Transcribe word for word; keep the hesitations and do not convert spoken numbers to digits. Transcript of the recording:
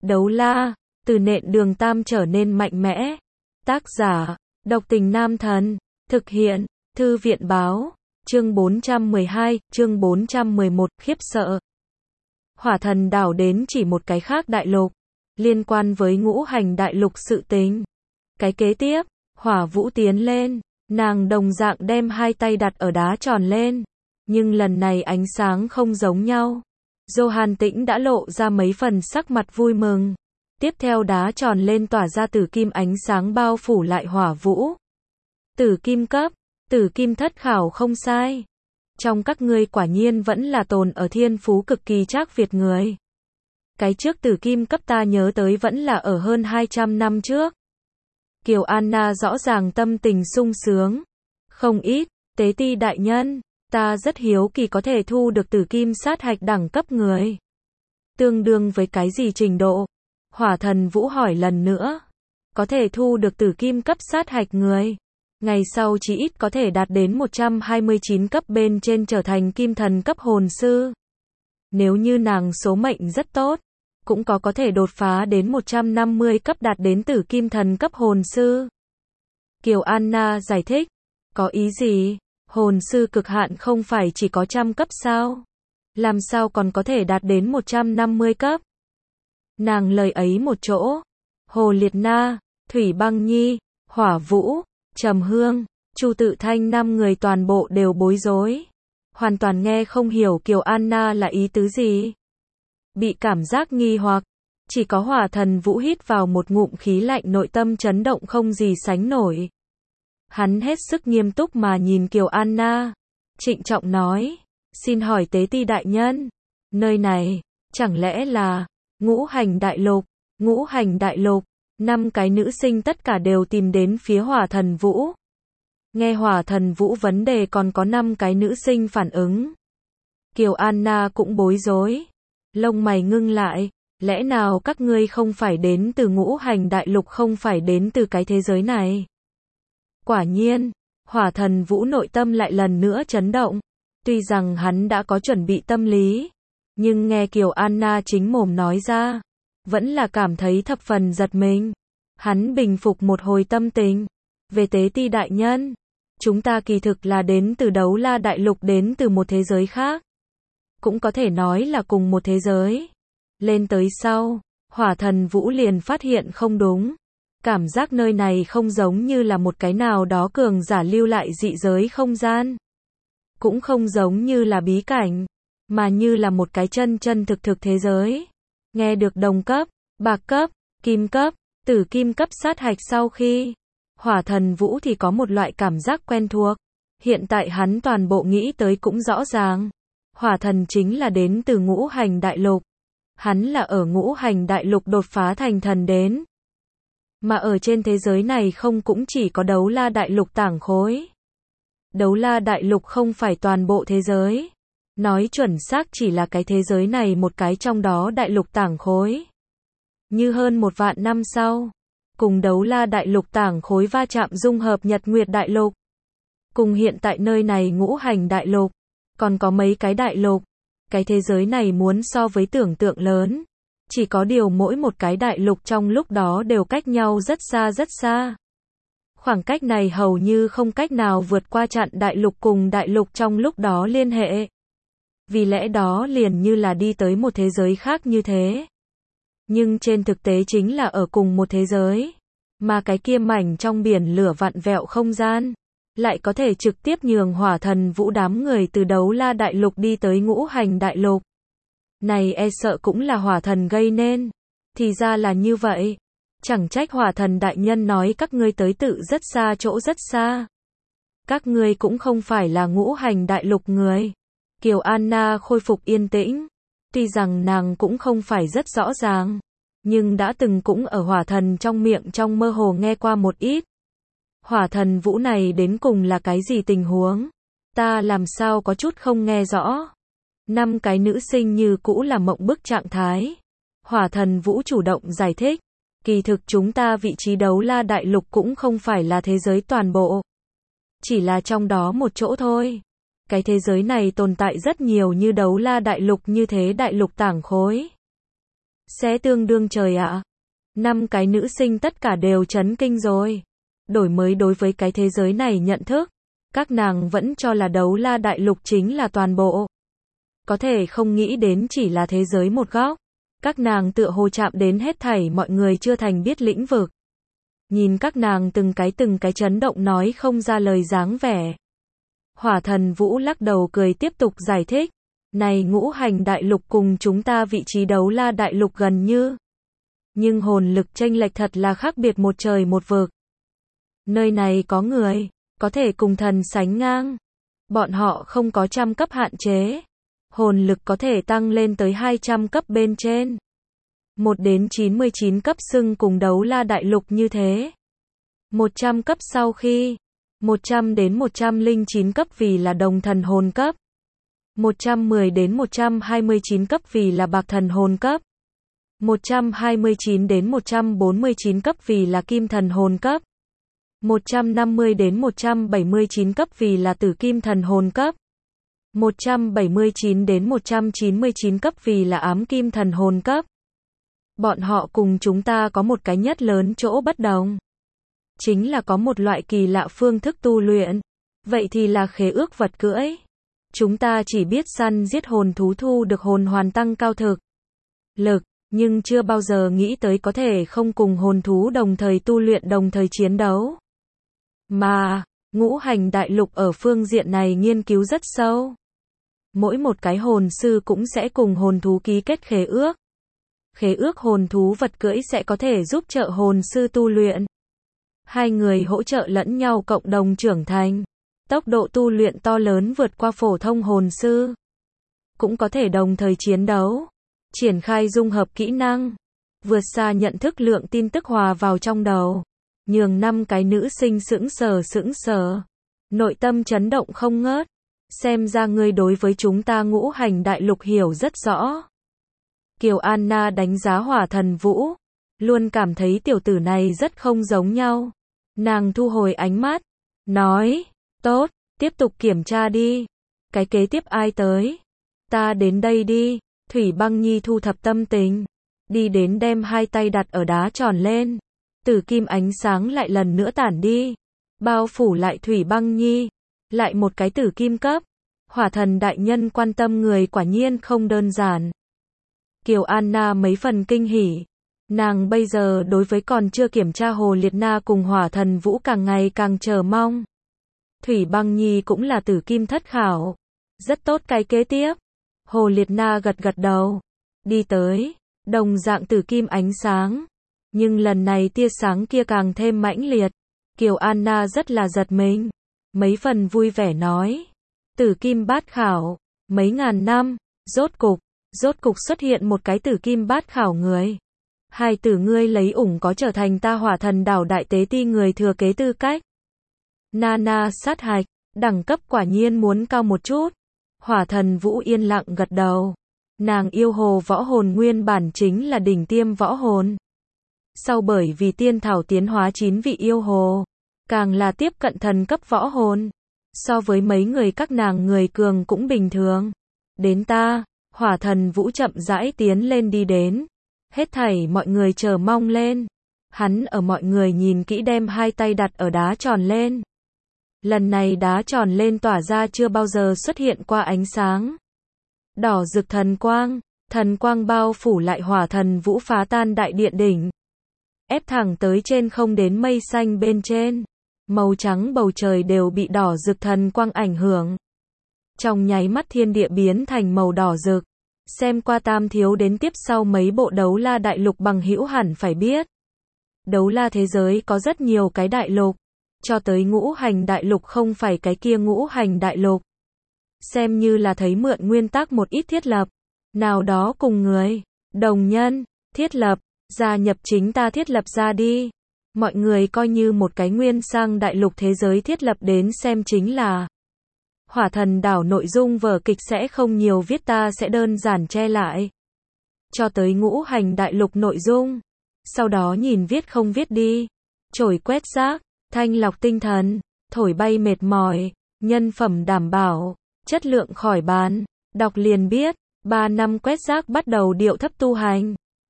Đấu la, từ nện đường tam trở nên mạnh mẽ. Tác giả, độc tình nam thần. Thực hiện, thư viện báo. Chương bốn trăm mười hai, chương bốn trăm mười một, khiếp sợ. Hỏa thần đảo đến chỉ một cái khác đại lục. Liên quan với ngũ hành đại lục sự tình. Cái kế tiếp, Hỏa Vũ tiến lên. Nàng đồng dạng đem hai tay đặt ở đá tròn lên. Nhưng lần này ánh sáng không giống nhau. Johan Tĩnh đã lộ ra mấy phần sắc mặt vui mừng. Tiếp theo đá tròn lên tỏa ra tử kim ánh sáng bao phủ lại Hỏa Vũ. Tử kim cấp, tử kim thất khảo không sai. Trong các ngươi quả nhiên vẫn là tồn ở thiên phú cực kỳ trác Việt người. Cái trước tử kim cấp ta nhớ tới vẫn là ở hơn hai trăm năm trước. Kiều Anna rõ ràng tâm tình sung sướng. Không ít, tế ti đại nhân, ta rất hiếu kỳ có thể thu được tử kim sát hạch đẳng cấp người. Tương đương với cái gì trình độ? Hỏa thần Vũ hỏi lần nữa. Có thể thu được tử kim cấp sát hạch người. Ngày sau chỉ ít có thể đạt đến một trăm hai mươi chín cấp bên trên trở thành kim thần cấp hồn sư. Nếu như nàng số mệnh rất tốt, cũng có có thể đột phá đến một trăm năm mươi cấp đạt đến tử kim thần cấp hồn sư. Kiều Anna giải thích. Có ý gì? Hồn sư cực hạn không phải chỉ có trăm cấp sao? Làm sao còn có thể đạt đến một trăm năm mươi cấp? Nàng lời ấy một chỗ. Hồ Liệt Na, Thủy Băng Nhi, Hỏa Vũ, Trầm Hương, Chu Tự Thanh năm người toàn bộ đều bối rối. Hoàn toàn nghe không hiểu Kiều Anna là ý tứ gì. Bị cảm giác nghi hoặc. Chỉ có Hỏa thần Vũ hít vào một ngụm khí lạnh, nội tâm chấn động không gì sánh nổi. Hắn hết sức nghiêm túc mà nhìn Kiều Anna. Trịnh trọng nói. Xin hỏi tế ti đại nhân. Nơi này, chẳng lẽ là ngũ hành đại lục? Ngũ hành đại lục. Năm cái nữ sinh tất cả đều tìm đến phía Hỏa thần Vũ. Nghe Hỏa thần Vũ vấn đề còn có năm cái nữ sinh phản ứng. Kiều Anna cũng bối rối. Lông mày ngưng lại. Lẽ nào các ngươi không phải đến từ ngũ hành đại lục, không phải đến từ cái thế giới này? Quả nhiên, Hỏa thần Vũ nội tâm lại lần nữa chấn động. Tuy rằng hắn đã có chuẩn bị tâm lý, nhưng nghe Kiều Anna chính mồm nói ra, vẫn là cảm thấy thập phần giật mình. Hắn bình phục một hồi tâm tình. Về tế ti đại nhân, chúng ta kỳ thực là đến từ đấu la đại lục, đến từ một thế giới khác. Cũng có thể nói là cùng một thế giới. Lên tới sau, Hỏa thần Vũ liền phát hiện không đúng. Cảm giác nơi này không giống như là một cái nào đó cường giả lưu lại dị giới không gian. Cũng không giống như là bí cảnh, mà như là một cái chân chân thực thực thế giới. Nghe được đồng cấp, bạc cấp, kim cấp, tử kim cấp sát hạch sau khi, Hỏa thần Vũ thì có một loại cảm giác quen thuộc. Hiện tại hắn toàn bộ nghĩ tới cũng rõ ràng. Hỏa thần chính là đến từ ngũ hành đại lục. Hắn là ở ngũ hành đại lục đột phá thành thần đến. Mà ở trên thế giới này không cũng chỉ có đấu la đại lục tảng khối. Đấu la đại lục không phải toàn bộ thế giới. Nói chuẩn xác chỉ là cái thế giới này một cái trong đó đại lục tảng khối. Như hơn một vạn năm sau, cùng đấu la đại lục tảng khối va chạm dung hợp Nhật Nguyệt đại lục. Cùng hiện tại nơi này ngũ hành đại lục. Còn có mấy cái đại lục. Cái thế giới này muốn so với tưởng tượng lớn. Chỉ có điều mỗi một cái đại lục trong lúc đó đều cách nhau rất xa rất xa. Khoảng cách này hầu như không cách nào vượt qua chặn đại lục cùng đại lục trong lúc đó liên hệ. Vì lẽ đó liền như là đi tới một thế giới khác như thế. Nhưng trên thực tế chính là ở cùng một thế giới. Mà cái kia mảnh trong biển lửa vặn vẹo không gian, lại có thể trực tiếp nhường Hỏa thần Vũ đám người từ đấu la đại lục đi tới ngũ hành đại lục. Này e sợ cũng là Hỏa thần gây nên. Thì ra là như vậy. Chẳng trách Hỏa thần đại nhân nói các ngươi tới tự rất xa, chỗ rất xa. Các ngươi cũng không phải là ngũ hành đại lục người. Kiều Anna khôi phục yên tĩnh. Tuy rằng nàng cũng không phải rất rõ ràng, nhưng đã từng cũng ở Hỏa thần trong miệng trong mơ hồ nghe qua một ít. Hỏa thần Vũ này đến cùng là cái gì tình huống? Ta làm sao có chút không nghe rõ. Năm cái nữ sinh như cũ là mộng bức trạng thái. Hỏa thần Vũ chủ động giải thích. Kỳ thực chúng ta vị trí đấu la đại lục cũng không phải là thế giới toàn bộ. Chỉ là trong đó một chỗ thôi. Cái thế giới này tồn tại rất nhiều như đấu la đại lục như thế đại lục tảng khối. Sẽ tương đương trời ạ. Năm cái nữ sinh tất cả đều chấn kinh rồi. Đổi mới đối với cái thế giới này nhận thức. Các nàng vẫn cho là Đấu La Đại Lục chính là toàn bộ. Có thể không nghĩ đến chỉ là thế giới một góc. Các nàng tựa hồ chạm đến hết thảy mọi người chưa thành biết lĩnh vực. Nhìn các nàng từng cái từng cái chấn động nói không ra lời dáng vẻ. Hỏa Thần Vũ lắc đầu cười tiếp tục giải thích. Này ngũ hành đại lục cùng chúng ta vị trí Đấu La Đại Lục gần như. Nhưng hồn lực chênh lệch thật là khác biệt một trời một vực. Nơi này có người, có thể cùng thần sánh ngang. Bọn họ không có trăm cấp hạn chế. Hồn lực có thể tăng lên tới hai trăm cấp bên trên. một đến chín mươi chín cấp xưng cùng Đấu La Đại Lục như thế. một trăm cấp sau khi. một trăm đến một trăm lẻ chín cấp vì là đồng thần hồn cấp. một trăm mười đến một trăm hai mươi chín cấp vì là bạc thần hồn cấp. một trăm hai mươi chín đến một trăm bốn mươi chín cấp vì là kim thần hồn cấp. một trăm năm mươi đến một trăm bảy mươi chín cấp vì là tử kim thần hồn cấp. một trăm bảy mươi chín đến một trăm chín mươi chín cấp vì là ám kim thần hồn cấp. Bọn họ cùng chúng ta có một cái nhất lớn chỗ bất đồng. Chính là có một loại kỳ lạ phương thức tu luyện. Vậy thì là khế ước vật cưỡi. Chúng ta chỉ biết săn giết hồn thú thu được hồn hoàn tăng cao thực lực, nhưng chưa bao giờ nghĩ tới có thể không cùng hồn thú đồng thời tu luyện đồng thời chiến đấu. Mà, ngũ hành đại lục ở phương diện này nghiên cứu rất sâu. Mỗi một cái hồn sư cũng sẽ cùng hồn thú ký kết khế ước. Khế ước hồn thú vật cưỡi sẽ có thể giúp trợ hồn sư tu luyện. Hai người hỗ trợ lẫn nhau cộng đồng trưởng thành. Tốc độ tu luyện to lớn vượt qua phổ thông hồn sư. Cũng có thể đồng thời chiến đấu. Triển khai dung hợp kỹ năng. Vượt xa nhận thức lượng tin tức hòa vào trong đầu. Nhường năm cái nữ sinh sững sờ sững sờ. Nội tâm chấn động không ngớt. Xem ra ngươi đối với chúng ta ngũ hành đại lục hiểu rất rõ. Kiều Anna đánh giá Hỏa Thần Vũ. Luôn cảm thấy tiểu tử này rất không giống nhau. Nàng thu hồi ánh mắt. Nói. Tốt, tiếp tục kiểm tra đi. Cái kế tiếp ai tới? Ta đến đây đi. Thủy Băng Nhi thu thập tâm tình. Đi đến đem hai tay đặt ở đá tròn lên. Tử kim ánh sáng lại lần nữa tản đi. Bao phủ lại Thủy Băng Nhi. Lại một cái tử kim cấp. Hỏa thần đại nhân quan tâm người quả nhiên không đơn giản. Kiều Anna mấy phần kinh hỉ. Nàng bây giờ đối với còn chưa kiểm tra Hồ Liệt Na cùng Hỏa Thần Vũ càng ngày càng chờ mong. Thủy Băng Nhi cũng là tử kim thất khảo. Rất tốt cái kế tiếp. Hồ Liệt Na gật gật đầu. Đi tới. Đồng dạng tử kim ánh sáng. Nhưng lần này tia sáng kia càng thêm mãnh liệt. Kiều Anna rất là giật mình. Mấy phần vui vẻ nói. Tử kim bát khảo. Mấy ngàn năm. Rốt cục. Rốt cục xuất hiện một cái tử kim bát khảo người. Hai tử ngươi lấy ủng có trở thành ta Hỏa Thần đảo đại tế ti người thừa kế tư cách. Nana sát hạch. Đẳng cấp quả nhiên muốn cao một chút. Hỏa Thần Vũ yên lặng gật đầu. Nàng yêu hồ võ hồn nguyên bản chính là đỉnh tiêm võ hồn. Sau bởi vì tiên thảo tiến hóa chín vị yêu hồ. Càng là tiếp cận thần cấp võ hồn. So với mấy người các nàng người cường cũng bình thường. Đến ta, Hỏa Thần Vũ chậm rãi tiến lên đi đến. Hết thảy mọi người chờ mong lên. Hắn ở mọi người nhìn kỹ đem hai tay đặt ở đá tròn lên. Lần này đá tròn lên tỏa ra chưa bao giờ xuất hiện qua ánh sáng. Đỏ rực thần quang, thần quang bao phủ lại Hỏa Thần Vũ phá tan đại điện đỉnh. Ép thẳng tới trên không đến mây xanh bên trên. Màu trắng bầu trời đều bị đỏ rực thần quang ảnh hưởng. Trong nháy mắt thiên địa biến thành màu đỏ rực. Xem qua tam thiếu đến tiếp sau mấy bộ Đấu La đại lục bằng hữu hẳn phải biết. Đấu La thế giới có rất nhiều cái đại lục. Cho tới ngũ hành đại lục không phải cái kia ngũ hành đại lục. Xem như là thấy mượn nguyên tắc một ít thiết lập. Nào đó cùng người, đồng nhân, thiết lập, gia nhập chính ta thiết lập ra đi. Mọi người coi như một cái nguyên sang đại lục thế giới thiết lập đến xem chính là. Hỏa Thần đảo nội dung vở kịch sẽ không nhiều viết ta sẽ đơn giản che lại. Cho tới ngũ hành đại lục nội dung. Sau đó nhìn viết không viết đi. Chổi quét rác, thanh lọc tinh thần, thổi bay mệt mỏi, nhân phẩm đảm bảo, chất lượng khỏi bàn. Đọc liền biết, ba năm quét rác bắt đầu điệu thấp tu hành.